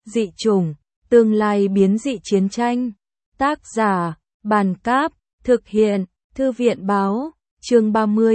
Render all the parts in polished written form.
Dị chủng, tương lai biến dị chiến tranh. Tác giả, Bàn Cáp, thực hiện, Thư viện Báo, chương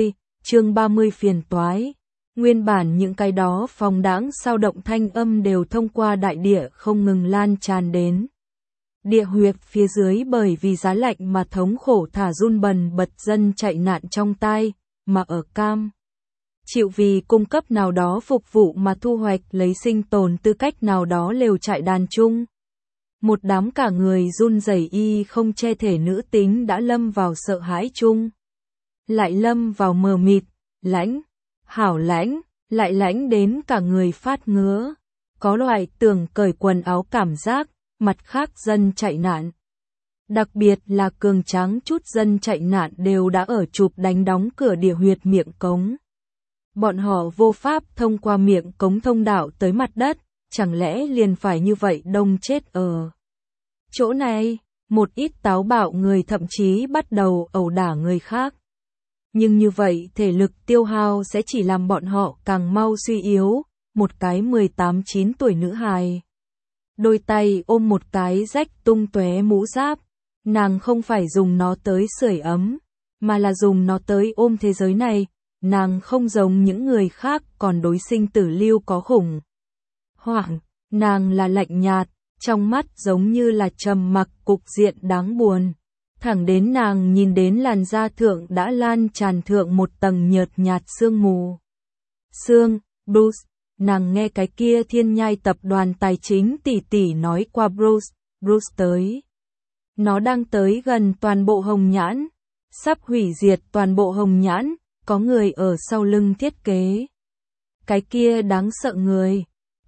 30 phiền toái. Nguyên bản những cái đó phóng đãng sao động thanh âm đều thông qua đại địa không ngừng lan tràn đến. Địa huyệt phía dưới bởi vì giá lạnh mà thống khổ thả run bần bật dân chạy nạn trong tai, mà ở cam. Chịu vì cung cấp nào đó phục vụ mà thu hoạch lấy sinh tồn tư cách nào đó lều trại đàn chung. Một đám cả người run rẩy y không che thể nữ tính đã lâm vào sợ hãi chung. Lại lâm vào mờ mịt, lãnh, hảo lãnh, lại lãnh đến cả người phát ngứa. Có loại tưởng cởi quần áo cảm giác, mặt khác dân chạy nạn. Đặc biệt là cường tráng chút dân chạy nạn đều đã ở chụp đánh đóng cửa địa huyệt miệng cống. Bọn họ vô pháp thông qua miệng cống thông đạo tới mặt đất, chẳng lẽ liền phải như vậy đông chết ở chỗ này. Một ít táo bạo người thậm chí bắt đầu ẩu đả người khác. Nhưng như vậy thể lực tiêu hao sẽ chỉ làm bọn họ càng mau suy yếu. Một cái 18-19 tuổi nữ hài, đôi tay ôm một cái rách tung tóe mũ giáp, nàng không phải dùng nó tới sưởi ấm, mà là dùng nó tới ôm thế giới này. Nàng không giống những người khác còn đối sinh tử lưu có khủng hoảng, nàng là lạnh nhạt, trong mắt giống như là trầm mặc cục diện đáng buồn. Thẳng đến nàng nhìn đến làn da thượng đã lan tràn thượng một tầng nhợt nhạt sương mù. Bruce, nàng nghe cái kia thiên nhai tập đoàn tài chính tỷ tỷ nói qua Bruce tới. Nó đang tới gần toàn bộ Hồng Nhãn, sắp hủy diệt toàn bộ Hồng Nhãn. Có người ở sau lưng thiết kế. Cái kia đáng sợ người.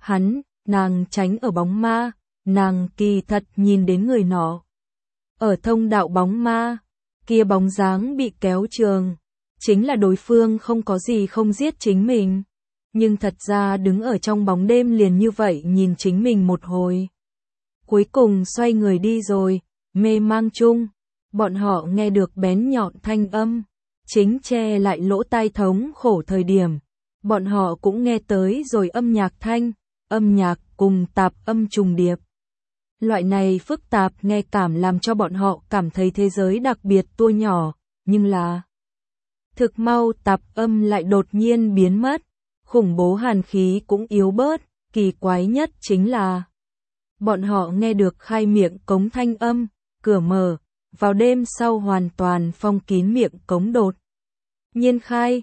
Nàng tránh ở bóng ma. Nàng kỳ thật nhìn đến người nọ. Ở thông đạo bóng ma, kia bóng dáng bị kéo trường. Chính là đối phương không có gì không giết chính mình. Nhưng thật ra đứng ở trong bóng đêm liền như vậy nhìn chính mình một hồi. Cuối cùng xoay người đi rồi, mê mang chung. Bọn họ nghe được bén nhọn thanh âm. Chính che lại lỗ tai thống khổ thời điểm, bọn họ cũng nghe tới rồi âm nhạc thanh, âm nhạc cùng tạp âm trùng điệp. Loại này phức tạp nghe cảm làm cho bọn họ cảm thấy thế giới đặc biệt tua nhỏ, nhưng là thực mau tạp âm lại đột nhiên biến mất, khủng bố hàn khí cũng yếu bớt, kỳ quái nhất chính là bọn họ nghe được khai miệng cống thanh âm, cửa mở. Vào đêm sau hoàn toàn phong kín miệng cống đột nhiên khai,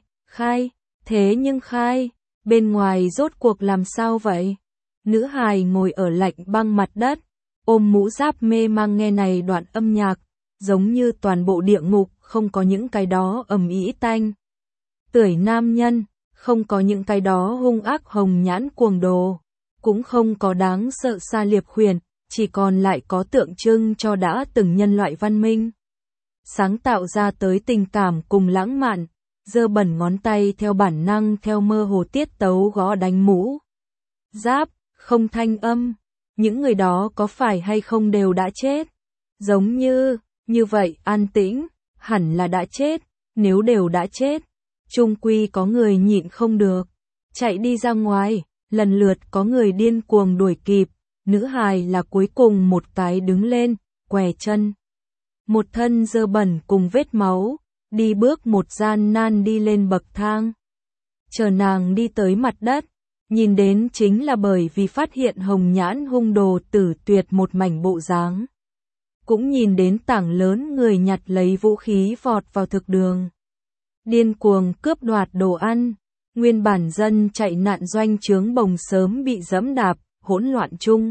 thế nhưng khai, bên ngoài rốt cuộc làm sao vậy? Nữ hài ngồi ở lạnh băng mặt đất, ôm mũ giáp mê mang nghe này đoạn âm nhạc, giống như toàn bộ địa ngục không có những cái đó ầm ĩ tanh. Tưởi nam nhân, không có những cái đó hung ác hồng nhãn cuồng đồ, cũng không có đáng sợ xa liệp khuyển. Chỉ còn lại có tượng trưng cho đã từng nhân loại văn minh. Sáng tạo ra tới tình cảm cùng lãng mạn, dơ bẩn ngón tay theo bản năng theo mơ hồ tiết tấu gõ đánh mũ. Giáp, không thanh âm, những người đó có phải hay không đều đã chết? Giống như vậy an tĩnh, hẳn là đã chết, nếu đều đã chết. Chung quy có người nhịn không được, chạy đi ra ngoài, lần lượt có người điên cuồng đuổi kịp. Nữ hài là cuối cùng một cái đứng lên, què chân. Một thân dơ bẩn cùng vết máu, đi bước một gian nan đi lên bậc thang. Chờ nàng đi tới mặt đất, nhìn đến chính là bởi vì phát hiện Hồng Nhãn hung đồ tử tuyệt một mảnh bộ dáng. Cũng nhìn đến tảng lớn người nhặt lấy vũ khí vọt vào thực đường. Điên cuồng cướp đoạt đồ ăn, nguyên bản dân chạy nạn doanh trướng bồng sớm bị dẫm đạp. Hỗn loạn chung.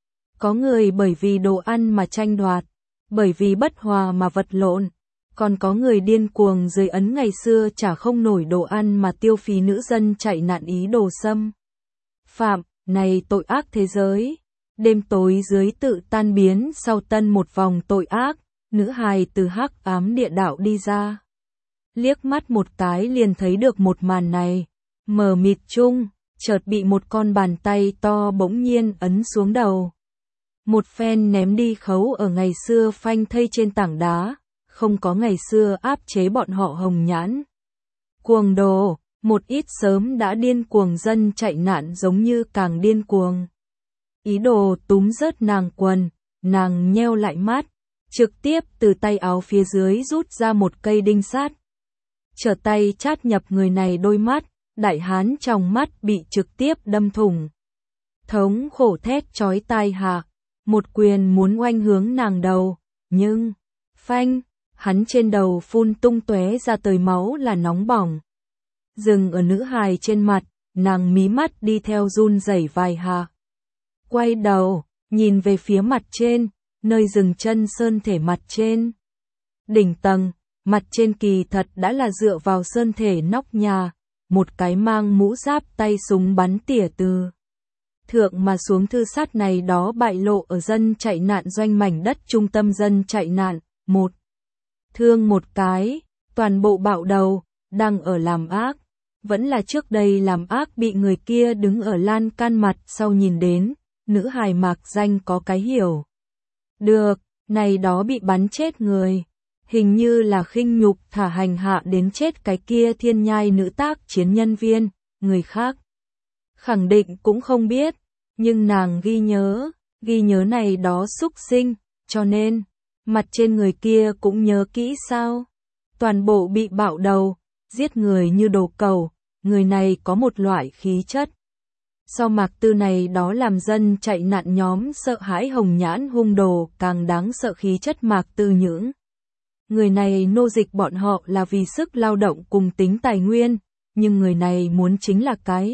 Có người bởi vì đồ ăn mà tranh đoạt, bởi vì bất hòa mà vật lộn, còn có người điên cuồng dưới ấn ngày xưa chả không nổi đồ ăn mà tiêu phí nữ dân chạy nạn ý đồ xâm phạm, này tội ác thế giới. Đêm tối dưới tự tan biến sau tân một vòng tội ác, nữ hài từ hắc ám địa đạo đi ra. Liếc mắt một cái liền thấy được một màn này, mờ mịt chung. Chợt bị một con bàn tay to bỗng nhiên ấn xuống đầu. Một phen ném đi khấu ở ngày xưa phanh thây trên tảng đá, không có ngày xưa áp chế bọn họ Hồng Nhãn. Cuồng đồ, một ít sớm đã điên cuồng dân chạy nạn giống như càng điên cuồng. ý đồ túm rớt nàng quần, nàng nheo lại mắt, trực tiếp từ tay áo phía dưới rút ra một cây đinh sắt. Trở tay chát nhập người này đôi mắt, đại hán trong mắt bị trực tiếp đâm thủng. Thống khổ thét chói tai hạ, một quyền muốn oanh hướng nàng đầu, nhưng, phanh, hắn trên đầu phun tung tóe ra tơi máu là nóng bỏng. Dừng ở nữ hài trên mặt, nàng mí mắt đi theo run rẩy vài hạ. Quay đầu, nhìn về phía mặt trên, nơi dừng chân sơn thể mặt trên. Đỉnh tầng, mặt trên kỳ thật đã là dựa vào sơn thể nóc nhà, một cái mang mũ giáp tay súng bắn tỉa từ thượng mà xuống thư sát này đó bại lộ ở dân chạy nạn doanh mảnh đất trung tâm dân chạy nạn, một thương một cái, toàn bộ bạo đầu, đang ở làm ác. Vẫn là trước đây làm ác bị người kia đứng ở lan can mặt sau nhìn đến, nữ hài mạc danh có cái hiểu. Được, này đó bị bắn chết người, hình như là khinh nhục thả hành hạ đến chết cái kia thiên nhai nữ tác chiến nhân viên, người khác khẳng định cũng không biết, nhưng nàng ghi nhớ này đó xúc sinh, cho nên, mặt trên người kia cũng nhớ kỹ sao. Toàn bộ bị bạo đầu, giết người như đồ cầu, người này có một loại khí chất. So Mạc Tư này đó làm dân chạy nạn nhóm sợ hãi hồng nhãn hung đồ càng đáng sợ khí chất Mạc Tư những. Người này nô dịch bọn họ là vì sức lao động cùng tính tài nguyên, nhưng người này muốn chính là cái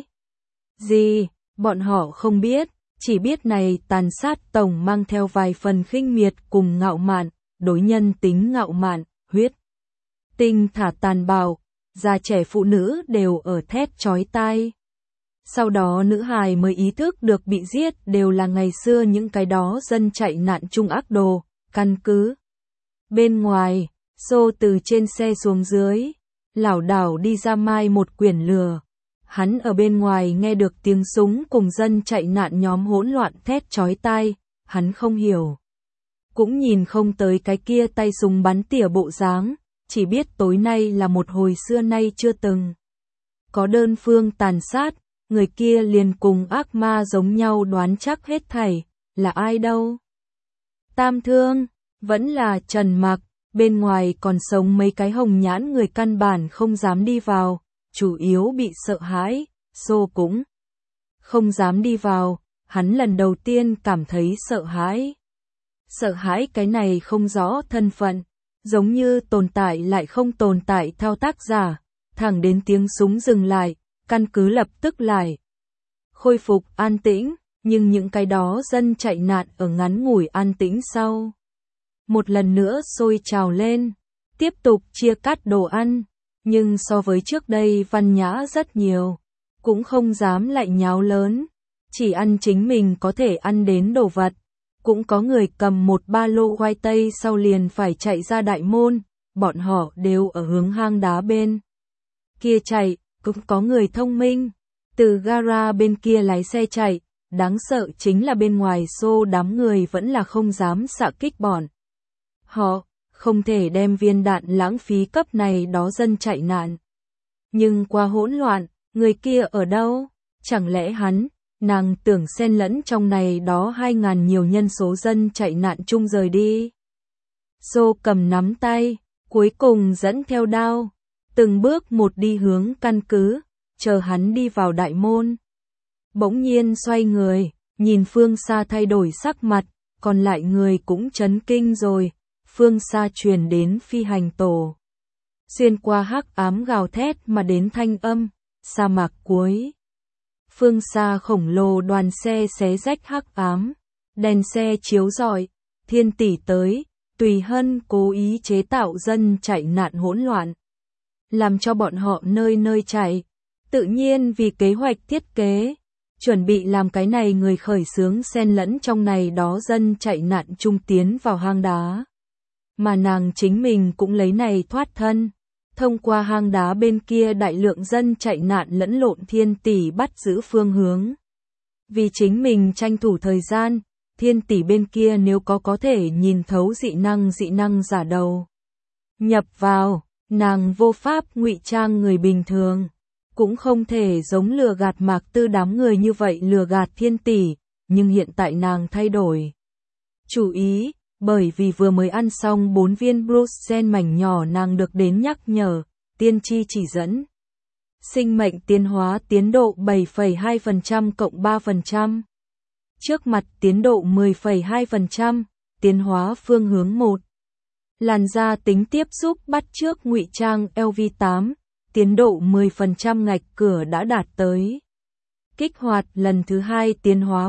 gì, bọn họ không biết, chỉ biết này tàn sát tổng mang theo vài phần khinh miệt cùng ngạo mạn, đối nhân tính ngạo mạn, huyết tinh thả tàn bạo, già trẻ phụ nữ đều ở thét chói tai. Sau đó nữ hài mới ý thức được bị giết đều là ngày xưa những cái đó dân chạy nạn trung ác đồ, căn cứ. Bên ngoài, Xô từ trên xe xuống dưới, lảo đảo đi ra mai một quyển lừa. Hắn ở bên ngoài nghe được tiếng súng cùng dân chạy nạn nhóm hỗn loạn thét chói tai, hắn không hiểu. Cũng nhìn không tới cái kia tay súng bắn tỉa bộ dáng, chỉ biết tối nay là một hồi xưa nay chưa từng. Có đơn phương tàn sát, người kia liền cùng ác ma giống nhau đoán chắc hết thảy, là ai đâu. Tam Thương, vẫn là Trần Mặc, bên ngoài còn sống mấy cái hồng nhãn người căn bản không dám đi vào, chủ yếu bị sợ hãi, Xô cũng không dám đi vào, hắn lần đầu tiên cảm thấy sợ hãi. Sợ hãi cái này không rõ thân phận, giống như tồn tại lại không tồn tại thao tác giả, thẳng đến tiếng súng dừng lại, căn cứ lập tức lại khôi phục an tĩnh, nhưng những cái đó dân chạy nạn ở ngắn ngủi an tĩnh sau. Một lần nữa sôi trào lên, tiếp tục chia cắt đồ ăn, nhưng so với trước đây văn nhã rất nhiều, cũng không dám lại nháo lớn, chỉ ăn chính mình có thể ăn đến đồ vật. Cũng có người cầm một ba lô khoai tây sau liền phải chạy ra đại môn, bọn họ đều ở hướng hang đá bên kia chạy, cũng có người thông minh, từ gara bên kia lái xe chạy, đáng sợ chính là bên ngoài xô đám người vẫn là không dám xạ kích bọn. Họ không thể đem viên đạn lãng phí cấp này đó dân chạy nạn. Nhưng qua hỗn loạn, người kia ở đâu? Chẳng lẽ hắn, nàng tưởng xen lẫn trong này đó 2.000 nhiều nhân số dân chạy nạn chung rời đi. Xô cầm nắm tay, cuối cùng dẫn theo đao, từng bước một đi hướng căn cứ, chờ hắn đi vào đại môn. Bỗng nhiên xoay người, nhìn phương xa thay đổi sắc mặt, còn lại người cũng chấn kinh rồi, phương xa truyền đến phi hành tổ. Xuyên qua hắc ám gào thét mà đến thanh âm, sa mạc cuối. Phương xa khổng lồ đoàn xe xé rách hắc ám, đèn xe chiếu rọi, Thiên Tỷ tới, Tùy Hân cố ý chế tạo dân chạy nạn hỗn loạn, làm cho bọn họ nơi nơi chạy, tự nhiên vì kế hoạch thiết kế, chuẩn bị làm cái này người khởi xướng xen lẫn trong này đó dân chạy nạn trung tiến vào hang đá. Mà nàng chính mình cũng lấy này thoát thân. Thông qua hang đá bên kia đại lượng dân chạy nạn lẫn lộn Thiên Tỷ bắt giữ phương hướng. Vì chính mình tranh thủ thời gian, Thiên Tỷ bên kia nếu có thể nhìn thấu dị năng giả đầu. Nhập vào, nàng vô pháp ngụy trang người bình thường. Cũng không thể giống lừa gạt Mạc Tư đám người như vậy lừa gạt Thiên Tỷ, nhưng hiện tại nàng thay đổi chủ ý, bởi vì vừa mới ăn xong 4 viên Bruce gen mảnh nhỏ nàng được đến nhắc nhở, tiên tri chỉ dẫn. Sinh mệnh tiến hóa tiến độ 7,2% cộng 3%. Trước mặt tiến độ 10,2%, tiến hóa phương hướng 1. Làn da tính tiếp giúp bắt chước ngụy trang LV8, tiến độ 10% ngạch cửa đã đạt tới. Kích hoạt lần thứ 2 tiến hóa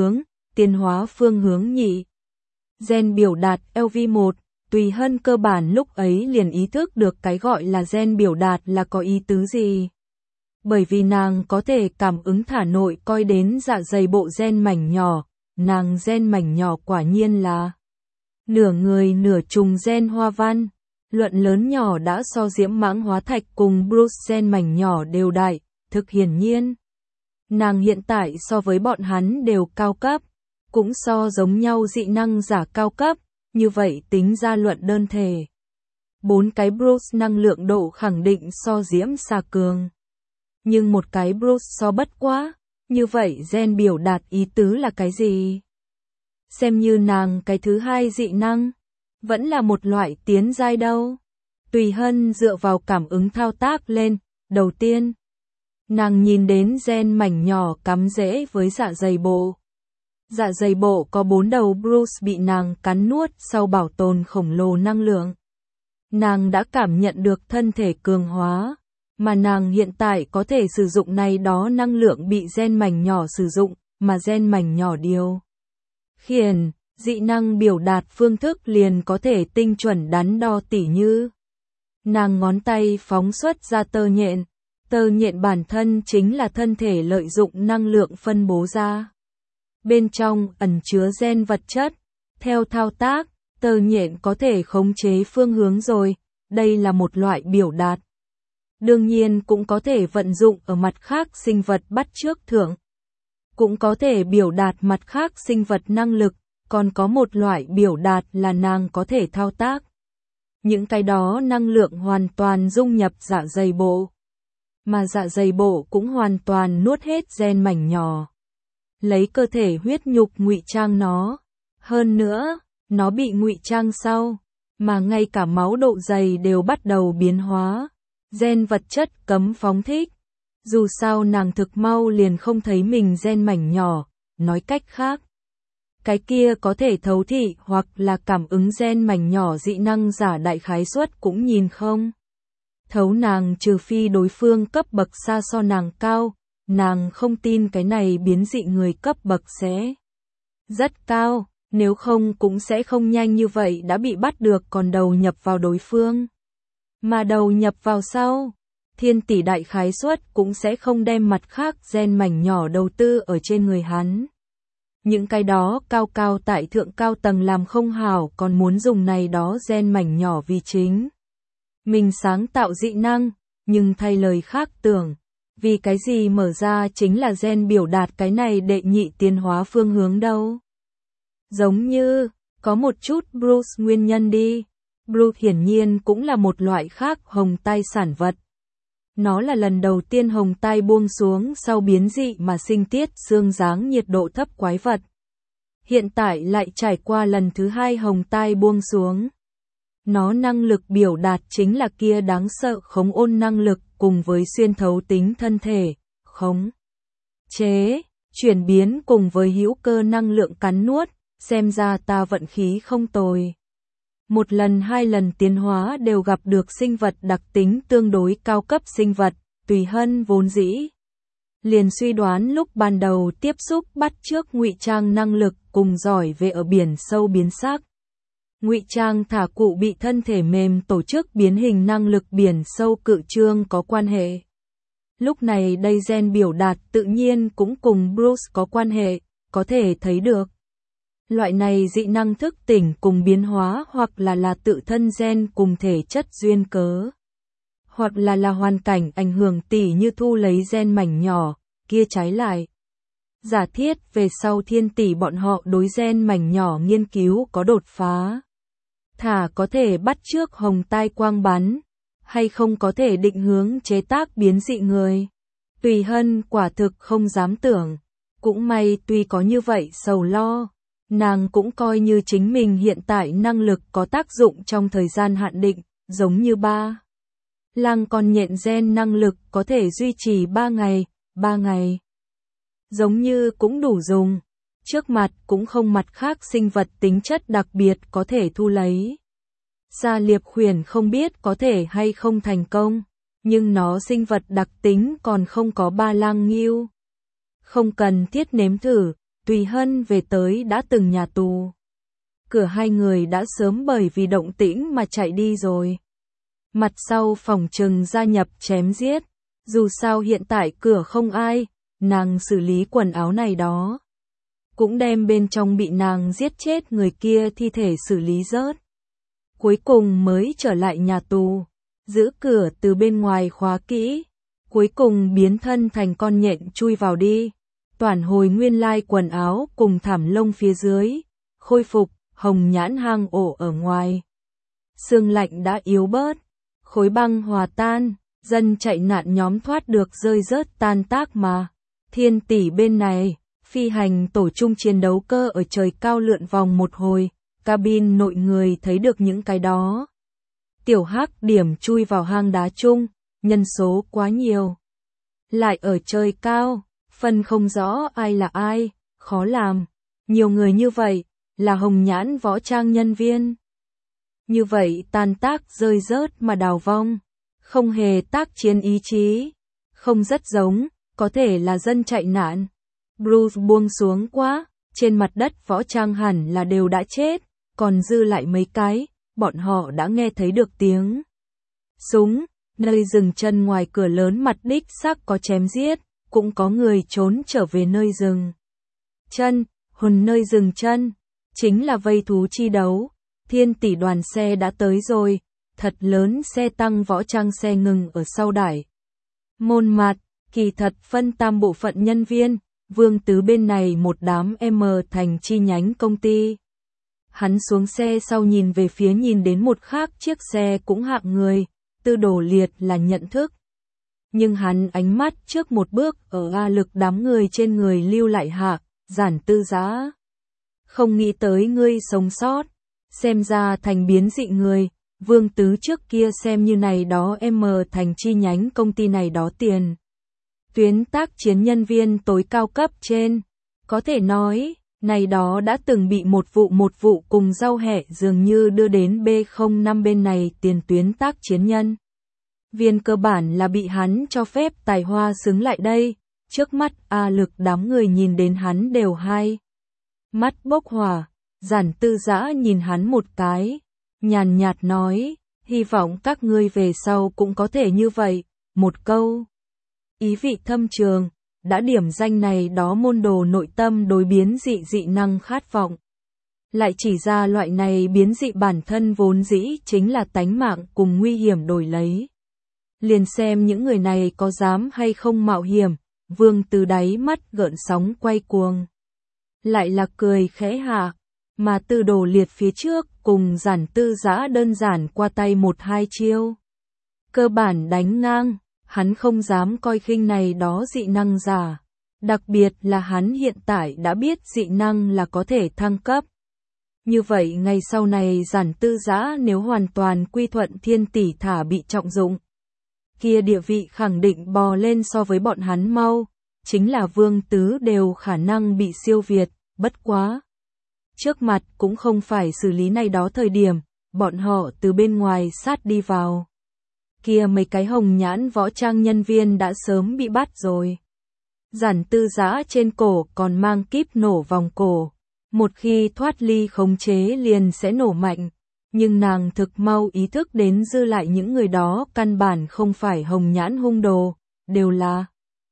phương hướng nhị. Gen biểu đạt LV1, Tùy Hân cơ bản lúc ấy liền ý thức được cái gọi là gen biểu đạt là có ý tứ gì. Bởi vì nàng có thể cảm ứng thả nội coi đến dạ dày bộ gen mảnh nhỏ, nàng gen mảnh nhỏ quả nhiên là nửa người nửa trùng gen hoa văn. Luận lớn nhỏ đã so Diễm Mãng Hóa Thạch cùng Bruce gen mảnh nhỏ đều đại, thực hiển nhiên. Nàng hiện tại so với bọn hắn đều cao cấp, cũng so giống nhau dị năng giả cao cấp, như vậy tính ra luận đơn thể. 4 cái Bruce năng lượng độ khẳng định so Diễm xà cường. Nhưng một cái Bruce so bất quá, như vậy gen biểu đạt ý tứ là cái gì? Xem như nàng cái thứ 2 dị năng, vẫn là một loại tiến giai đâu. Tùy Hân dựa vào cảm ứng thao tác lên, đầu tiên. Nàng nhìn đến gen mảnh nhỏ cắm rễ với dạ dày bộ. Dạ dày bộ có 4 đầu Bruce bị nàng cắn nuốt sau bảo tồn khổng lồ năng lượng. Nàng đã cảm nhận được thân thể cường hóa, mà nàng hiện tại có thể sử dụng này đó năng lượng bị gen mảnh nhỏ sử dụng, mà gen mảnh nhỏ điều khiển, dị năng biểu đạt phương thức liền có thể tinh chuẩn đắn đo tỉ như. Nàng ngón tay phóng xuất ra tơ nhện bản thân chính là thân thể lợi dụng năng lượng phân bố ra. Bên trong ẩn chứa gen vật chất, theo thao tác, tơ nhện có thể khống chế phương hướng rồi, đây là một loại biểu đạt. Đương nhiên cũng có thể vận dụng ở mặt khác sinh vật bắt chước thượng. Cũng có thể biểu đạt mặt khác sinh vật năng lực, còn có một loại biểu đạt là nàng có thể thao tác. Những cái đó năng lượng hoàn toàn dung nhập dạ dày bộ. Mà dạ dày bộ cũng hoàn toàn nuốt hết gen mảnh nhỏ. Lấy cơ thể huyết nhục ngụy trang nó. Hơn nữa, nó bị ngụy trang sau, mà ngay cả máu độ dày đều bắt đầu biến hóa. Gen vật chất cấm phóng thích. Dù sao nàng thực mau liền không thấy mình gen mảnh nhỏ, nói cách khác. Cái kia có thể thấu thị hoặc là cảm ứng gen mảnh nhỏ dị năng giả đại khái suất cũng nhìn không. Thấu nàng trừ phi đối phương cấp bậc xa so nàng cao, nàng không tin cái này biến dị người cấp bậc sẽ rất cao, nếu không cũng sẽ không nhanh như vậy đã bị bắt được còn đầu nhập vào đối phương. Mà đầu nhập vào sau, thiên tỷ đại khái suất cũng sẽ không đem mặt khác gen mảnh nhỏ đầu tư ở trên người hắn. Những cái đó cao tại thượng cao tầng làm không hảo còn muốn dùng này đó gen mảnh nhỏ vì chính. Mình sáng tạo dị năng, nhưng thay lời khác tưởng, vì cái gì mở ra chính là gen biểu đạt cái này đệ nhị tiến hóa phương hướng đâu. Giống như, có một chút Bruce nguyên nhân đi. Bruce hiển nhiên cũng là một loại khác hồng tai sản vật. Nó là lần đầu tiên hồng tai buông xuống sau biến dị mà sinh tiết xương dáng nhiệt độ thấp quái vật. Hiện tại lại trải qua lần thứ 2 hồng tai buông xuống. Nó năng lực biểu đạt chính là kia đáng sợ khống ôn năng lực cùng với xuyên thấu tính thân thể, khống chế, chuyển biến cùng với hữu cơ năng lượng cắn nuốt, xem ra ta vận khí không tồi. Một lần 2 lần tiến hóa đều gặp được sinh vật đặc tính tương đối cao cấp sinh vật, Tùy Hân vốn dĩ liền suy đoán lúc ban đầu tiếp xúc bắt chước ngụy trang năng lực cùng giỏi về ở biển sâu biến sắc. Ngụy trang thả cụ bị thân thể mềm tổ chức biến hình năng lực biển sâu cự trương có quan hệ. Lúc này đây gen biểu đạt tự nhiên cũng cùng Bruce có quan hệ, có thể thấy được. Loại này dị năng thức tỉnh cùng biến hóa hoặc là tự thân gen cùng thể chất duyên cớ. Hoặc là hoàn cảnh ảnh hưởng tỉ như thu lấy gen mảnh nhỏ, kia trái lại. Giả thiết về sau thiên tỷ bọn họ đối gen mảnh nhỏ nghiên cứu có đột phá. Thả có thể bắt chước hồng tai quang bắn, hay không có thể định hướng chế tác biến dị người. Tùy Hân quả thực không dám tưởng, Cũng may tuy có như vậy sầu lo, nàng cũng coi như chính mình hiện tại năng lực có tác dụng trong thời gian hạn định, giống như ba. Lang con nhện gen năng lực có thể duy trì 3 ngày. Giống như cũng đủ dùng. Trước mặt cũng không mặt khác sinh vật tính chất đặc biệt có thể thu lấy. Gia Liệp khuyển không biết có thể hay không thành công, nhưng nó sinh vật đặc tính còn không có ba lang nghiêu. Không cần thiết nếm thử, Tùy Hân về tới đã từng nhà tù. Cửa hai người đã sớm bởi vì động tĩnh mà chạy đi rồi. Mặt sau phòng trừng gia nhập chém giết, dù sao hiện tại cửa không ai, nàng xử lý quần áo này đó. Cũng đem bên trong bị nàng giết chết người kia thi thể xử lý rớt. Cuối cùng mới trở lại nhà tù, giữ cửa từ bên ngoài khóa kỹ. Cuối cùng biến thân thành con nhện chui vào đi. Toàn hồi nguyên lai quần áo cùng thảm lông phía dưới, khôi phục, hồng nhãn hang ổ ở ngoài. Sương lạnh đã yếu bớt, khối băng hòa tan, dân chạy nạn nhóm thoát được rơi rớt tan tác mà. Thiên tỷ bên này, phi hành tổ chung chiến đấu cơ ở trời cao lượn vòng một hồi, cabin nội người thấy được những cái đó. Tiểu hắc điểm chui vào hang đá chung, nhân số quá nhiều. Lại ở trời cao, phân không rõ ai là ai, khó làm. Nhiều người như vậy, là hồng nhãn võ trang nhân viên. Như vậy tan tác rơi rớt mà đào vong, không hề tác chiến ý chí, không rất giống, có thể là dân chạy nạn. Bruce buông xuống quá, trên mặt đất võ trang hẳn là đều đã chết, còn dư lại mấy cái, bọn họ đã nghe thấy được tiếng súng, nơi dừng chân ngoài cửa lớn mặt đích xác có chém giết, cũng có người trốn trở về nơi dừng chân, nơi dừng chân, chính là vây thú chi đấu. Thiên tỷ đoàn xe đã tới rồi, thật lớn xe tăng võ trang xe ngừng ở sau đài. Môn mặt, kỳ thật phân tam bộ phận nhân viên, Vương Tứ bên này một đám M thành chi nhánh công ty. Hắn xuống xe sau nhìn về phía nhìn đến một khác chiếc xe cũng hạng người, Tư Đồ Liệt là nhận thức. Nhưng hắn ánh mắt trước một bước ở A Lực đám người trên người lưu lại hạ, Giản Tư Giã. Không nghĩ tới ngươi sống sót, xem ra thành biến dị người, Vương Tứ trước kia xem như này đó M thành chi nhánh công ty này đó tiền. Tuyến tác chiến nhân viên tối cao cấp trên, có thể nói, này đó đã từng bị một vụ cùng rau hẹ dường như đưa đến B05 bên này tiền tuyến tác chiến nhân. Viên cơ bản là bị hắn cho phép tài hoa xứng lại đây, trước mắt A Lực đám người nhìn đến hắn đều hai mắt bốc hỏa. Giản Tư Giã nhìn hắn một cái, nhàn nhạt nói, hy vọng các ngươi về sau cũng có thể như vậy, một câu. Ý vị thâm trường, đã điểm danh này đó môn đồ nội tâm đối biến dị năng khát vọng. Lại chỉ ra loại này biến dị bản thân vốn dĩ chính là tánh mạng cùng nguy hiểm đổi lấy. Liền xem những người này có dám hay không mạo hiểm, Vương từ đáy mắt gợn sóng quay cuồng. Lại là cười khẽ hạ. Mà Tư Đồ Liệt phía trước cùng Giản Tư Giã đơn giản qua tay một hai chiêu. Cơ bản đánh ngang, hắn không dám coi khinh này đó dị năng giả. Đặc biệt là hắn hiện tại đã biết dị năng là có thể thăng cấp. Như vậy ngày sau này Giản Tư Giã nếu hoàn toàn quy thuận thiên tỷ thả bị trọng dụng. Kia địa vị khẳng định bò lên so với bọn hắn mau, chính là Vương Tứ đều khả năng bị siêu việt, bất quá. Trước mặt cũng không phải xử lý này đó thời điểm, bọn họ từ bên ngoài sát đi vào. Kia mấy cái hồng nhãn võ trang nhân viên đã sớm bị bắt rồi. Giản Tư Giã trên cổ còn mang kíp nổ vòng cổ. Một khi thoát ly khống chế liền sẽ nổ mạnh. Nhưng nàng thực mau ý thức đến dư lại những người đó căn bản không phải hồng nhãn hung đồ, đều là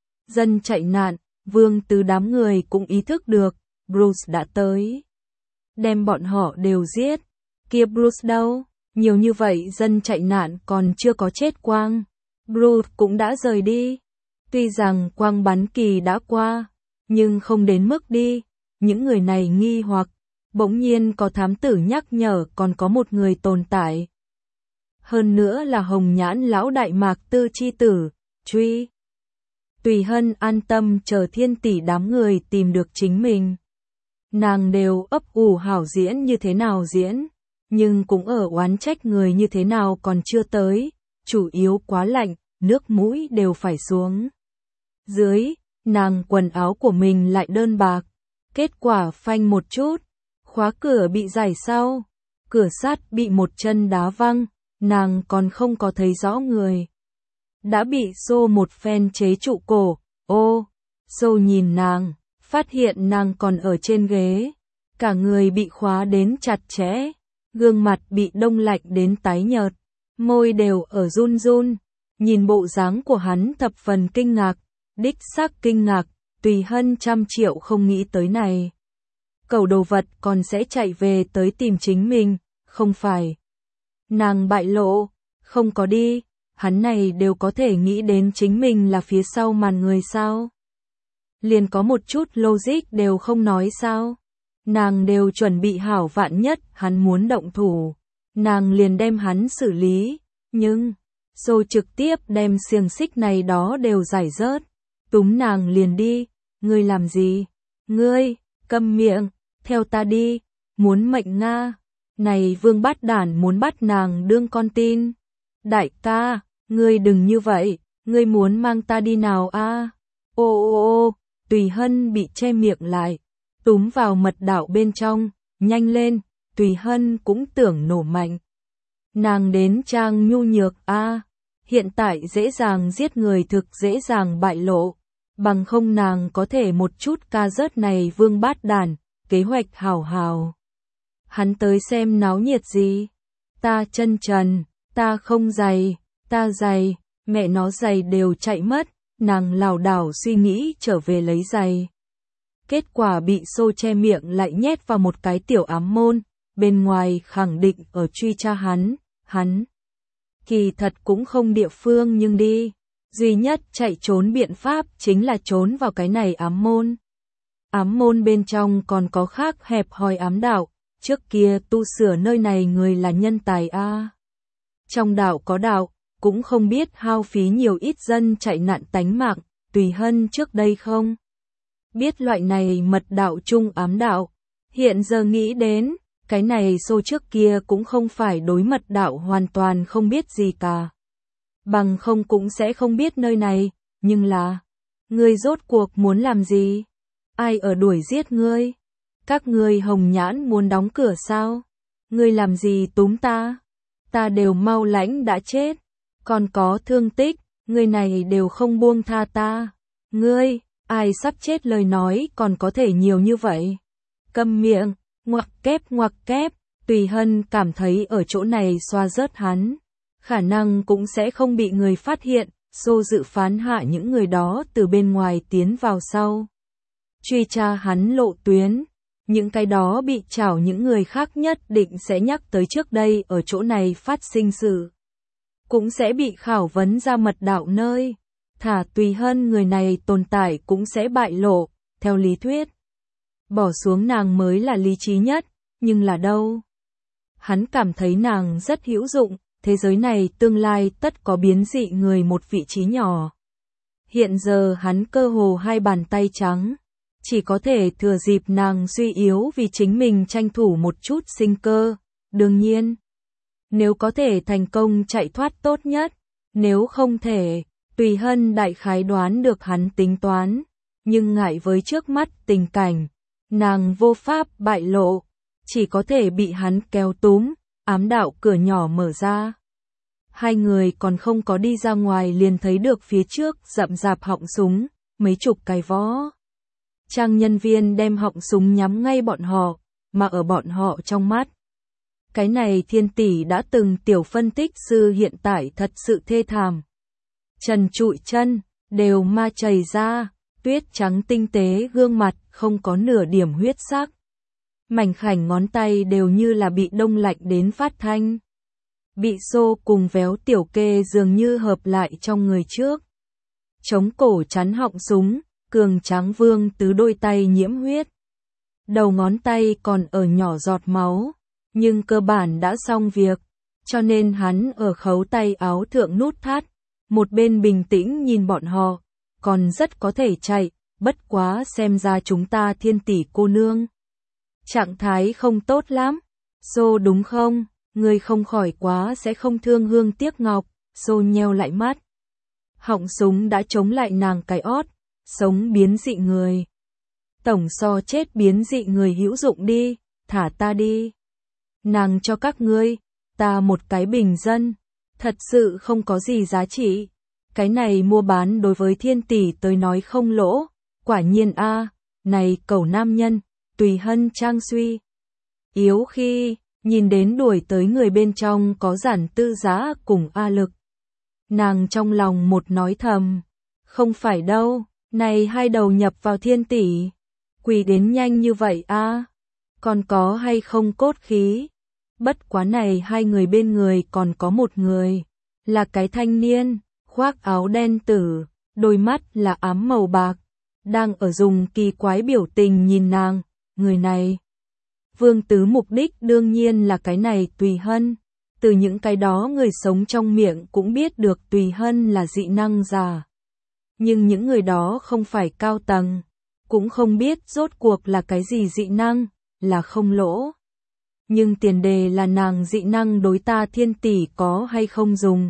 dân chạy nạn. Vương từ đám người cũng ý thức được, Bruce đã tới. Đem bọn họ đều giết. Kia Bruce đâu? Nhiều như vậy dân chạy nạn còn chưa có chết quang. Bruce cũng đã rời đi. Tuy rằng quang bắn kỳ đã qua, nhưng không đến mức đi. Những người này nghi hoặc, bỗng nhiên có thám tử nhắc nhở còn có một người tồn tại. Hơn nữa là hồng nhãn lão đại Mạc Tư chi tử, Truy. Tùy Hân an tâm chờ Thiên tỷ đám người tìm được chính mình. Nàng đều ấp ủ hảo diễn như thế nào diễn, nhưng cũng ở oán trách người như thế nào còn chưa tới, chủ yếu quá lạnh, nước mũi đều phải xuống. Dưới, nàng quần áo của mình lại đơn bạc, kết quả phanh một chút, khóa cửa bị rải sau, cửa sắt bị một chân đá văng, nàng còn không có thấy rõ người. Đã bị Xô một phen chế trụ cổ, Xô nhìn nàng, phát hiện nàng còn ở trên ghế, cả người bị khóa đến chặt chẽ, gương mặt bị đông lạnh đến tái nhợt, môi đều ở run run, nhìn bộ dáng của hắn thập phần kinh ngạc, đích xác kinh ngạc, Tùy Hân trăm triệu không nghĩ tới này. Cẩu đồ vật còn sẽ chạy về tới tìm chính mình, không phải. Nàng bại lộ, không có đi, hắn này đều có thể nghĩ đến chính mình là phía sau màn người sao. Liền có một chút logic đều không nói sao. Nàng đều chuẩn bị hảo vạn nhất hắn muốn động thủ, nàng liền đem hắn xử lý, nhưng Xô trực tiếp đem xiềng xích này đó đều giải rớt, túm nàng liền đi, ngươi làm gì? Ngươi, câm miệng, theo ta đi, muốn mệnh Nga. Này Vương Bát Đản muốn bắt nàng đương con tin. Đại ca, ngươi đừng như vậy, ngươi muốn mang ta đi nào a? Tùy Hân bị che miệng lại, túm vào mật đạo bên trong, nhanh lên, Tùy Hân cũng tưởng nổ mạnh. Nàng đến trang nhu nhược a, hiện tại dễ dàng giết người thực dễ dàng bại lộ, bằng không nàng có thể một chút ca rớt này Vương Bát Đản, kế hoạch hảo hảo. Hắn tới xem náo nhiệt gì? Ta chân trần, ta không giày, ta giày, mẹ nó giày đều chạy mất, nàng lảo đảo suy nghĩ trở về lấy giày. Kết quả bị Xô che miệng lại nhét vào một cái tiểu ám môn, bên ngoài khẳng định ở truy tra hắn. Kỳ thật cũng không địa phương nhưng đi, duy nhất chạy trốn biện pháp chính là trốn vào cái này ám môn. Ám môn bên trong còn có khác hẹp hòi ám đạo, trước kia tu sửa nơi này người là nhân tài a. Trong đạo có đạo, cũng không biết hao phí nhiều ít dân chạy nạn tánh mạng, Tùy Hân trước đây không biết loại này mật đạo chung ám đạo, hiện giờ nghĩ đến, cái này Xô trước kia cũng không phải đối mật đạo hoàn toàn không biết gì cả. Bằng không cũng sẽ không biết nơi này, nhưng là, ngươi rốt cuộc muốn làm gì? Ai ở đuổi giết ngươi? Các ngươi Hồng Nhãn muốn đóng cửa sao? Ngươi làm gì túm ta? Ta đều mau lãnh đã chết, còn có thương tích, ngươi này đều không buông tha ta. Ngươi, ai sắp chết lời nói còn có thể nhiều như vậy? Câm miệng, ngoặc kép, Tùy Hân cảm thấy ở chỗ này xoa rớt hắn, khả năng cũng sẽ không bị người phát hiện, Xô dự phán hạ những người đó từ bên ngoài tiến vào sau. Truy tra hắn lộ tuyến, những cái đó bị trảo những người khác nhất định sẽ nhắc tới trước đây ở chỗ này phát sinh sự. Cũng sẽ bị khảo vấn ra mật đạo nơi, thả Tùy Hân người này tồn tại cũng sẽ bại lộ, theo lý thuyết. Bỏ xuống nàng mới là lý trí nhất, nhưng là đâu? Hắn cảm thấy nàng rất hữu dụng, thế giới này tương lai tất có biến dị người một vị trí nhỏ. Hiện giờ hắn cơ hồ hai bàn tay trắng, chỉ có thể thừa dịp nàng suy yếu vì chính mình tranh thủ một chút sinh cơ, đương nhiên. Nếu có thể thành công chạy thoát tốt nhất, nếu không thể, Tùy Hân đại khái đoán được hắn tính toán, nhưng ngại với trước mắt tình cảnh, nàng vô pháp bại lộ, chỉ có thể bị hắn kéo túm, ám đạo cửa nhỏ mở ra. Hai người còn không có đi ra ngoài liền thấy được phía trước rậm rạp họng súng, mấy chục cái võ. Trang nhân viên đem họng súng nhắm ngay bọn họ, mà ở bọn họ trong mắt. Cái này Thiên tỷ đã từng tiểu phân tích sư hiện tại thật sự thê thảm. Trần trụi chân, đều ma chảy ra, tuyết trắng tinh tế gương mặt không có nửa điểm huyết sắc. Mảnh khảnh ngón tay đều như là bị đông lạnh đến phát thanh. Bị Xô cùng véo tiểu kê dường như hợp lại trong người trước. Chống cổ chắn họng súng, cường tráng vương tứ đôi tay nhiễm huyết. Đầu ngón tay còn ở nhỏ giọt máu, nhưng cơ bản đã xong việc, cho nên hắn ở khấu tay áo thượng nút thắt, một bên bình tĩnh nhìn bọn họ, còn rất có thể chạy, bất quá xem ra chúng ta Thiên tỷ cô nương trạng thái không tốt lắm. Xô đúng không? Ngươi không khỏi quá sẽ không thương hương tiếc ngọc. Xô nheo lại mắt. Họng súng đã chống lại nàng cái ót. Sống biến dị người. Tổng so chết biến dị người hữu dụng đi, thả ta đi. Nàng cho các ngươi, ta một cái bình dân, thật sự không có gì giá trị. Cái này mua bán đối với Thiên tỷ tới nói không lỗ, quả nhiên a, này cẩu nam nhân, tùy hân trang suy. Yếu khi, nhìn đến đuổi tới người bên trong có Giản Tư Giã cùng A Lực. Nàng trong lòng một nói thầm, không phải đâu, này hai đầu nhập vào Thiên tỷ, quỳ đến nhanh như vậy a, còn có hay không cốt khí. Bất quá này hai người bên người còn có một người, là cái thanh niên, khoác áo đen tử, đôi mắt là ám màu bạc, đang ở dùng kỳ quái biểu tình nhìn nàng, người này. Vương Tứ mục đích đương nhiên là cái này Tùy Hân, từ những cái đó người sống trong miệng cũng biết được Tùy Hân là dị năng giả. Nhưng những người đó không phải cao tầng, cũng không biết rốt cuộc là cái gì dị năng, là không lỗ. Nhưng tiền đề là nàng dị năng đối ta Thiên tỷ có hay không dùng.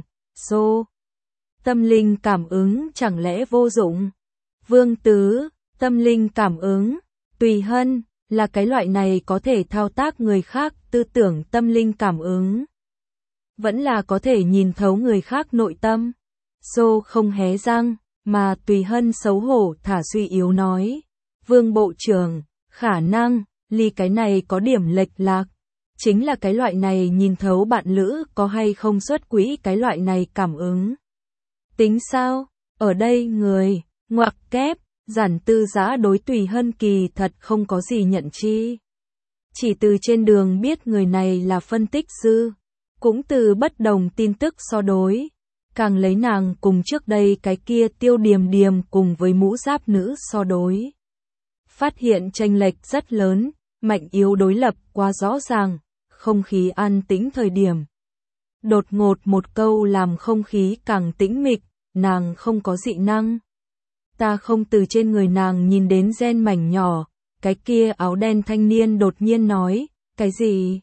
Tâm linh cảm ứng chẳng lẽ vô dụng? Vương Tứ, tâm linh cảm ứng, Tùy Hân, là cái loại này có thể thao tác người khác tư tưởng tâm linh cảm ứng. Vẫn là có thể nhìn thấu người khác nội tâm. Không hé răng, mà Tùy Hân xấu hổ thả suy yếu nói. Vương Bộ trưởng, khả năng, ly cái này có điểm lệch lạc. Chính là cái loại này nhìn thấu bạn lữ có hay không xuất quỹ cái loại này cảm ứng. Tính sao? Ở đây người, ngoặc kép, Giản Tư Giã đối Tùy Hân kỳ thật không có gì nhận chi. Chỉ từ trên đường biết người này là phân tích sư, cũng từ bất đồng tin tức so đối. Càng lấy nàng cùng trước đây cái kia Tiêu Điềm Điềm cùng với mũ giáp nữ so đối. Phát hiện chênh lệch rất lớn, mạnh yếu đối lập quá rõ ràng, không khí an tĩnh thời điểm. Đột ngột một câu làm không khí càng tĩnh mịch, nàng không có dị năng. Ta không từ trên người nàng nhìn đến gen mảnh nhỏ, cái kia áo đen thanh niên đột nhiên nói, cái gì?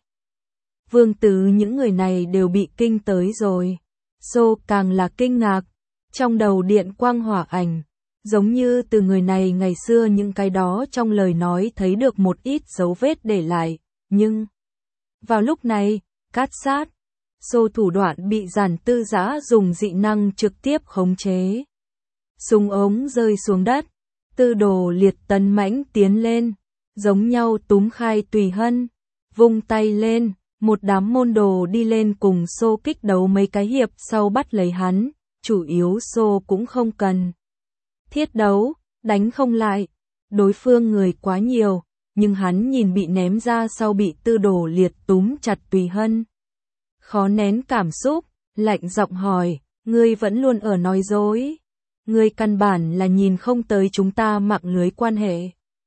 Vương Tứ những người này đều bị kinh tới rồi. Càng là kinh ngạc, trong đầu điện quang hỏa ảnh, giống như từ người này ngày xưa những cái đó trong lời nói thấy được một ít dấu vết để lại, nhưng vào lúc này, cát sát, thủ đoạn bị Giản Tư Giã dùng dị năng trực tiếp khống chế. Súng ống rơi xuống đất, Tư Đồ Liệt tấn mãnh tiến lên, giống nhau túm khai Tùy Hân, vung tay lên, một đám môn đồ đi lên cùng kích đấu mấy cái hiệp sau bắt lấy hắn, chủ yếu cũng không cần thiết đấu, đánh không lại, đối phương người quá nhiều, nhưng hắn nhìn bị ném ra sau bị Tư Đồ Liệt túm chặt Tùy Hân. Khó nén cảm xúc, lạnh giọng hỏi, ngươi vẫn luôn ở nói dối. Ngươi căn bản là nhìn không tới chúng ta mạng lưới quan hệ.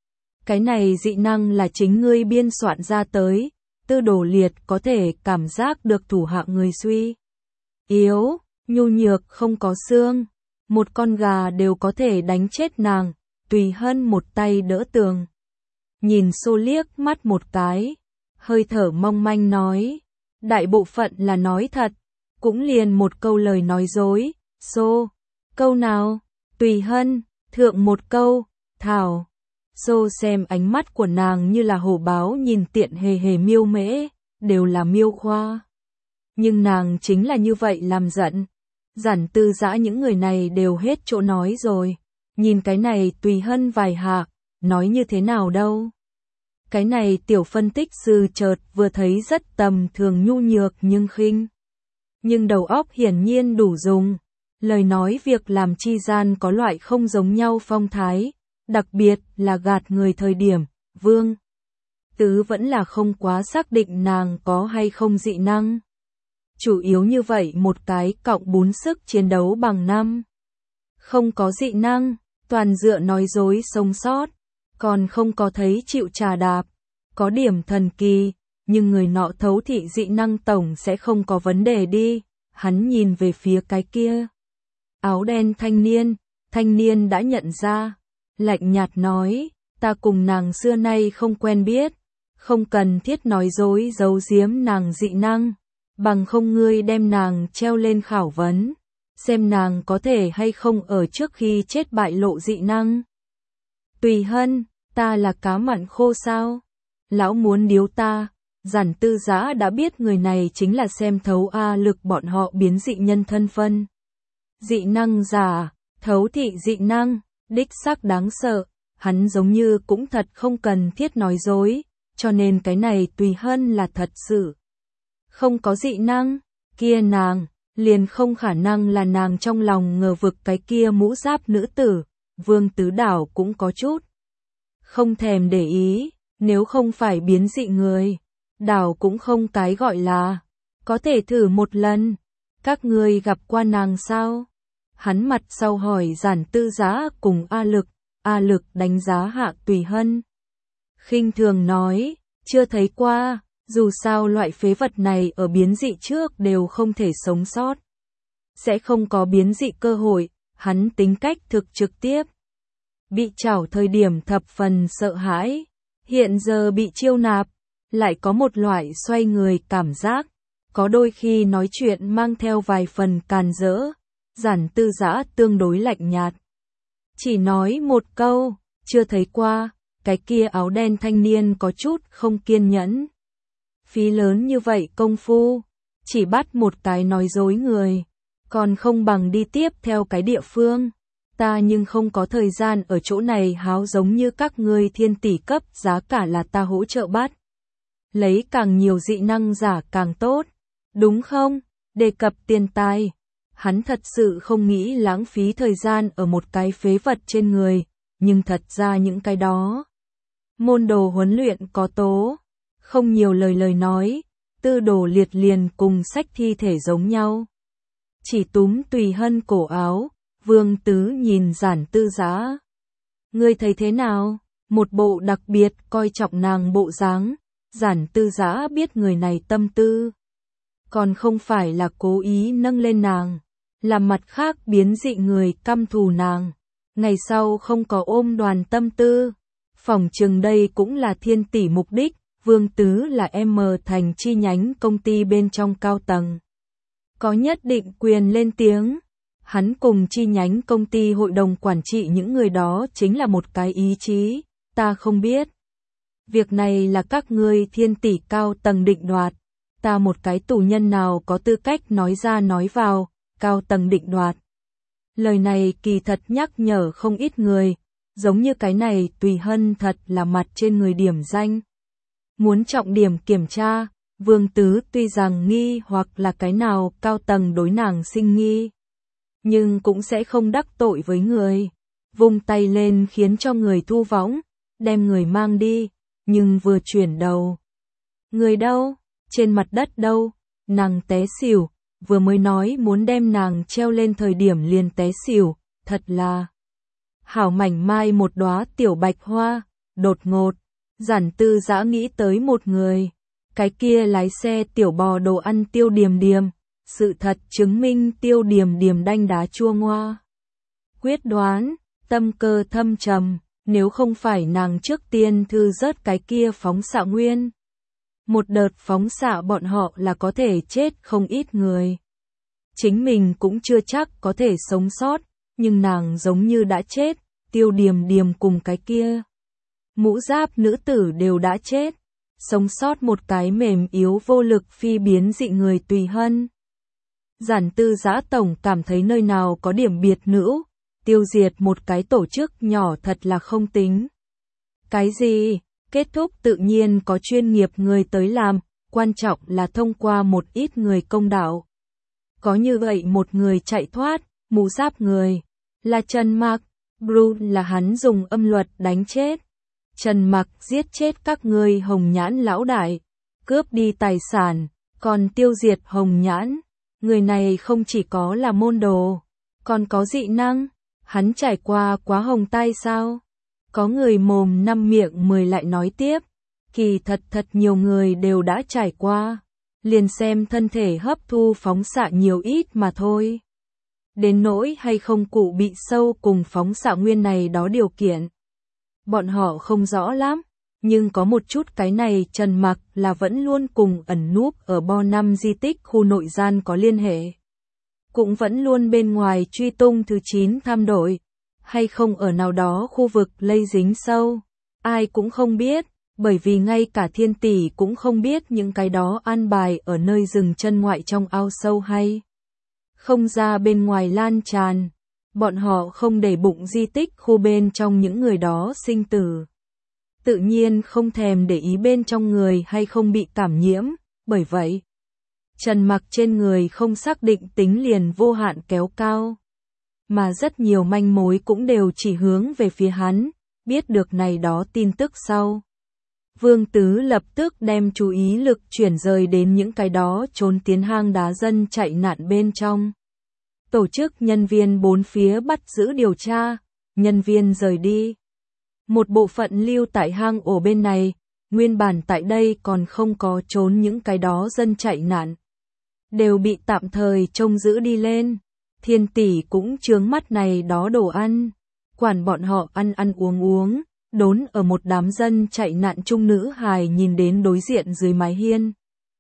Cái này dị năng là chính ngươi biên soạn ra tới, Tư Đồ Liệt có thể cảm giác được thủ hạ người suy yếu, nhu nhược không có xương. Một con gà đều có thể đánh chết nàng, Tùy Hân một tay đỡ tường. Nhìn liếc mắt một cái, hơi thở mong manh nói, đại bộ phận là nói thật, cũng liền một câu lời nói dối. Câu nào? Tùy Hân, thượng một câu, thảo. Xem ánh mắt của nàng như là hổ báo nhìn tiện hề hề miêu mễ, đều là miêu khoa. Nhưng nàng chính là như vậy làm giận. Giản Tư Giã những người này đều hết chỗ nói rồi. Nhìn cái này Tùy Hân vài hạ, nói như thế nào đâu. Cái này tiểu phân tích sư chợt vừa thấy rất tầm thường nhu nhược nhưng khinh. Nhưng đầu óc hiển nhiên đủ dùng. Lời nói việc làm chi gian có loại không giống nhau phong thái, đặc biệt là gạt người thời điểm, Vương Tứ vẫn là không quá xác định nàng có hay không dị năng. Chủ yếu như vậy một cái cộng 4 sức chiến đấu bằng 5. Không có dị năng, toàn dựa nói dối sống sót, còn không có thấy chịu trà đạp, có điểm thần kỳ, nhưng người nọ thấu thị dị năng tổng sẽ không có vấn đề đi. Hắn nhìn về phía cái kia áo đen thanh niên, thanh niên đã nhận ra, lạnh nhạt nói, ta cùng nàng xưa nay không quen biết, không cần thiết nói dối giấu giếm nàng dị năng, bằng không ngươi đem nàng treo lên khảo vấn, xem nàng có thể hay không ở trước khi chết bại lộ dị năng. Tùy Hân, ta là cá mặn khô sao? Lão muốn điếu ta. Giản Tư Giã đã biết người này chính là xem thấu A Lực bọn họ biến dị nhân thân phân. Dị năng giả, thấu thị dị năng, đích xác đáng sợ, hắn giống như cũng thật không cần thiết nói dối, cho nên cái này Tùy Hân là thật sự. Không có dị năng, kia nàng, liền không khả năng là nàng trong lòng ngờ vực cái kia mũ giáp nữ tử, Vương Tứ Đảo cũng có chút. Không thèm để ý, nếu không phải biến dị người, Đảo cũng không cái gọi là, có thể thử một lần, các ngươi gặp qua nàng sao? Hắn mặt sau hỏi Giản Tư Giã cùng A Lực đánh giá hạ Tùy Hân. Khinh thường nói, chưa thấy qua, dù sao loại phế vật này ở biến dị trước đều không thể sống sót. Sẽ không có biến dị cơ hội, hắn tính cách thực trực tiếp. Bị trảo thời điểm thập phần sợ hãi, hiện giờ bị chiêu nạp, lại có một loại xoay người cảm giác, có đôi khi nói chuyện mang theo vài phần càn rỡ, Giản Tư Giã tương đối lạnh nhạt. Chỉ nói một câu, chưa thấy qua, cái kia áo đen thanh niên có chút không kiên nhẫn. Phí lớn như vậy công phu, chỉ bắt một cái nói dối người, còn không bằng đi tiếp theo cái địa phương. Ta nhưng không có thời gian ở chỗ này háo giống như các ngươi thiên tỷ cấp, giá cả là ta hỗ trợ bắt. Lấy càng nhiều dị năng giả càng tốt, đúng không? Đề cập tiền tài, hắn thật sự không nghĩ lãng phí thời gian ở một cái phế vật trên người, nhưng thật ra những cái đó. Môn đồ huấn luyện có tố, không nhiều lời nói, Tư Đồ Liệt liền cùng sách thi thể giống nhau. Chỉ túm Tùy Hân cổ áo, Vương Tứ nhìn Giản Tư Giã. Ngươi thấy thế nào? Một bộ đặc biệt coi trọng nàng bộ dáng. Giản Tư Giã biết người này tâm tư, còn không phải là cố ý nâng lên nàng, làm mặt khác biến dị người căm thù nàng, ngày sau không có ôm đoàn tâm tư. Phỏng chừng đây cũng là thiên tỷ mục đích. Vương Tứ là M thành chi nhánh công ty bên trong cao tầng, có nhất định quyền lên tiếng. Hắn cùng chi nhánh công ty hội đồng quản trị những người đó chính là một cái ý chí, ta không biết. Việc này là các ngươi thiên tỷ cao tầng định đoạt, ta một cái tù nhân nào có tư cách nói ra nói vào, cao tầng định đoạt. Lời này kỳ thật nhắc nhở không ít người, giống như cái này Tùy Hân thật là mặt trên người điểm danh. Muốn trọng điểm kiểm tra, Vương Tứ tuy rằng nghi hoặc là cái nào cao tầng đối nàng sinh nghi, nhưng cũng sẽ không đắc tội với người. Vung tay lên khiến cho người thu võng, đem người mang đi, nhưng vừa chuyển đầu. Người đâu? Trên mặt đất đâu? Nàng té xỉu, vừa mới nói muốn đem nàng treo lên thời điểm liền té xỉu, thật là. Hảo mảnh mai một đóa tiểu bạch hoa, đột ngột. Giản Tư Giã nghĩ tới một người, cái kia lái xe tiểu bò đồ ăn Tiêu Điềm Điềm, sự thật chứng minh Tiêu Điềm Điềm đanh đá chua ngoa. Quyết đoán, tâm cơ thâm trầm, nếu không phải nàng trước tiên thư rớt cái kia phóng xạ nguyên. Một đợt phóng xạ bọn họ là có thể chết không ít người. Chính mình cũng chưa chắc có thể sống sót, nhưng nàng giống như đã chết, Tiêu Điềm Điềm cùng cái kia. Mũ giáp nữ tử đều đã chết, sống sót một cái mềm yếu vô lực phi biến dị người Tùy Hân. Giản Tư Giã tổng cảm thấy nơi nào có điểm biệt nữ, tiêu diệt một cái tổ chức nhỏ thật là không tính. Cái gì? Kết thúc tự nhiên có chuyên nghiệp người tới làm, quan trọng là thông qua một ít người công đạo. Có như vậy một người chạy thoát, mũ giáp người, là Trần Mặc, Brune là hắn dùng âm luật đánh chết. Trần Mặc giết chết các ngươi Hồng Nhãn lão đại, cướp đi tài sản, còn tiêu diệt Hồng Nhãn. Người này không chỉ có là môn đồ, còn có dị năng. Hắn trải qua quá hồng tai sao? Có người mồm năm miệng 10 lại nói tiếp. Kỳ thật nhiều người đều đã trải qua. Liền xem thân thể hấp thu phóng xạ nhiều ít mà thôi. Đến nỗi hay không cụ bị sâu cùng phóng xạ nguyên này đó điều kiện. Bọn họ không rõ lắm, nhưng có một chút cái này Trần Mặc là vẫn luôn cùng ẩn núp ở Bo Năm di tích khu nội gian có liên hệ. Cũng vẫn luôn bên ngoài truy tung thứ 9 tham đội, hay không ở nào đó khu vực lây dính sâu. Ai cũng không biết, bởi vì ngay cả Thiên Tỷ cũng không biết những cái đó an bài ở nơi dừng chân ngoại trong ao sâu hay không ra bên ngoài lan tràn. Bọn họ không để bụng di tích khu bên trong những người đó sinh tử. Tự nhiên không thèm để ý bên trong người hay không bị cảm nhiễm, bởi vậy Trần Mặc trên người không xác định tính liền vô hạn kéo cao. Mà rất nhiều manh mối cũng đều chỉ hướng về phía hắn, biết được này đó tin tức sau. Vương Tứ lập tức đem chú ý lực chuyển rời đến những cái đó trốn tiến hang đá dân chạy nạn bên trong. Tổ chức nhân viên bốn phía bắt giữ điều tra, nhân viên rời đi. Một bộ phận lưu tại hang ổ bên này, nguyên bản tại đây còn không có trốn những cái đó dân chạy nạn. Đều bị tạm thời trông giữ đi lên. Thiên Tỷ cũng chướng mắt này đó đồ ăn. Quản bọn họ ăn ăn uống, đốn ở một đám dân chạy nạn trung nữ hài nhìn đến đối diện dưới mái hiên.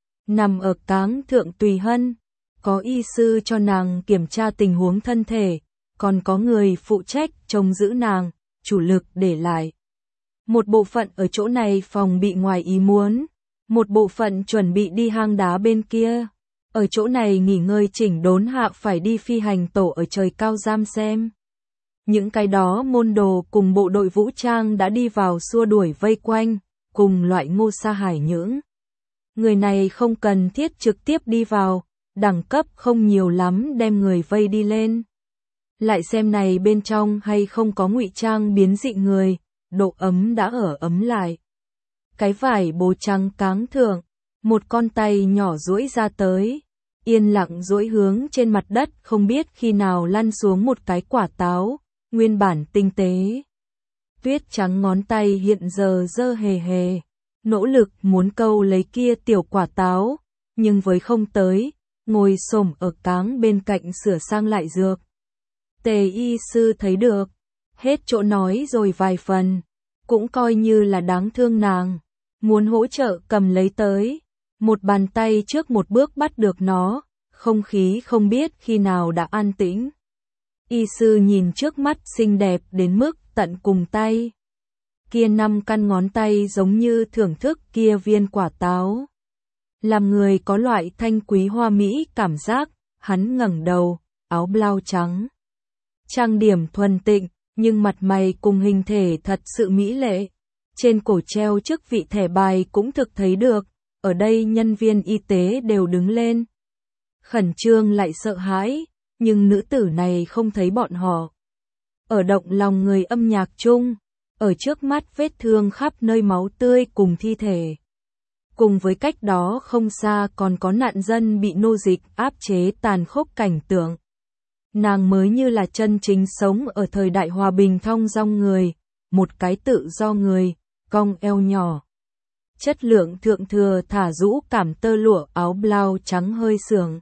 Nằm ở cáng thượng Tùy Hân, có y sư cho nàng kiểm tra tình huống thân thể, còn có người phụ trách trông giữ nàng, chủ lực để lại. Một bộ phận ở chỗ này phòng bị ngoài ý muốn, một bộ phận chuẩn bị đi hang đá bên kia. Ở chỗ này nghỉ ngơi chỉnh đốn hạ phải đi phi hành tổ ở trời cao giam xem. Những cái đó môn đồ cùng bộ đội vũ trang đã đi vào xua đuổi vây quanh, cùng loại Ngô Sa Hải những. Người này không cần thiết trực tiếp đi vào, đẳng cấp không nhiều lắm đem người vây đi lên. Lại xem này bên trong hay không có ngụy trang biến dị người, độ ấm đã ở ấm lại. Cái vải bố trắng cáng thượng, một con tay nhỏ duỗi ra tới, yên lặng duỗi hướng trên mặt đất không biết khi nào lăn xuống một cái quả táo, nguyên bản tinh tế. Tuyết trắng ngón tay hiện giờ dơ hề hề, nỗ lực muốn câu lấy kia tiểu quả táo, nhưng với không tới, ngồi xổm ở cáng bên cạnh sửa sang lại dược. Tề y sư thấy được, hết chỗ nói rồi vài phần, cũng coi như là đáng thương nàng, muốn hỗ trợ cầm lấy tới, một bàn tay trước một bước bắt được nó, không khí không biết khi nào đã an tĩnh. Y sư nhìn trước mắt xinh đẹp đến mức tận cùng tay. Kia 5 căn ngón tay giống như thưởng thức kia viên quả táo. Làm người có loại thanh quý hoa mỹ cảm giác, hắn ngẩng đầu, áo blau trắng. Trang điểm thuần tịnh, nhưng mặt mày cùng hình thể thật sự mỹ lệ. Trên cổ treo chức vị thẻ bài cũng thực thấy được, ở đây nhân viên y tế đều đứng lên. Khẩn trương lại sợ hãi, nhưng nữ tử này không thấy bọn họ. Ở động lòng người âm nhạc chung, ở trước mắt vết thương khắp nơi máu tươi cùng thi thể. Cùng với cách đó không xa còn có nạn dân bị nô dịch áp chế tàn khốc cảnh tượng. Nàng mới như là chân chính sống ở thời đại hòa bình thong dong người, một cái tự do người, cong eo nhỏ. Chất lượng thượng thừa thả rũ cảm tơ lụa áo blau trắng hơi sưởng.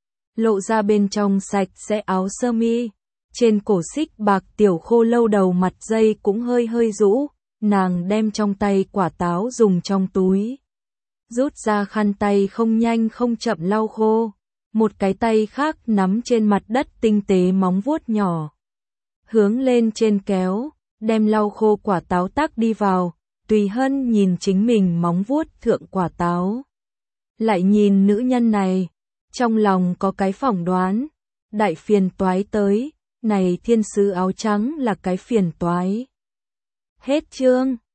Lộ ra bên trong sạch sẽ áo sơ mi, trên cổ xích bạc tiểu khô lâu đầu mặt dây cũng hơi hơi rũ, nàng đem trong tay quả táo dùng trong túi. Rút ra khăn tay không nhanh không chậm lau khô, một cái tay khác nắm trên mặt đất tinh tế móng vuốt nhỏ. Hướng lên trên kéo, đem lau khô quả táo tác đi vào, Tùy Hân nhìn chính mình móng vuốt thượng quả táo. Lại nhìn nữ nhân này, trong lòng có cái phỏng đoán, đại phiền toái tới, này thiên sứ áo trắng là cái phiền toái. Hết chương.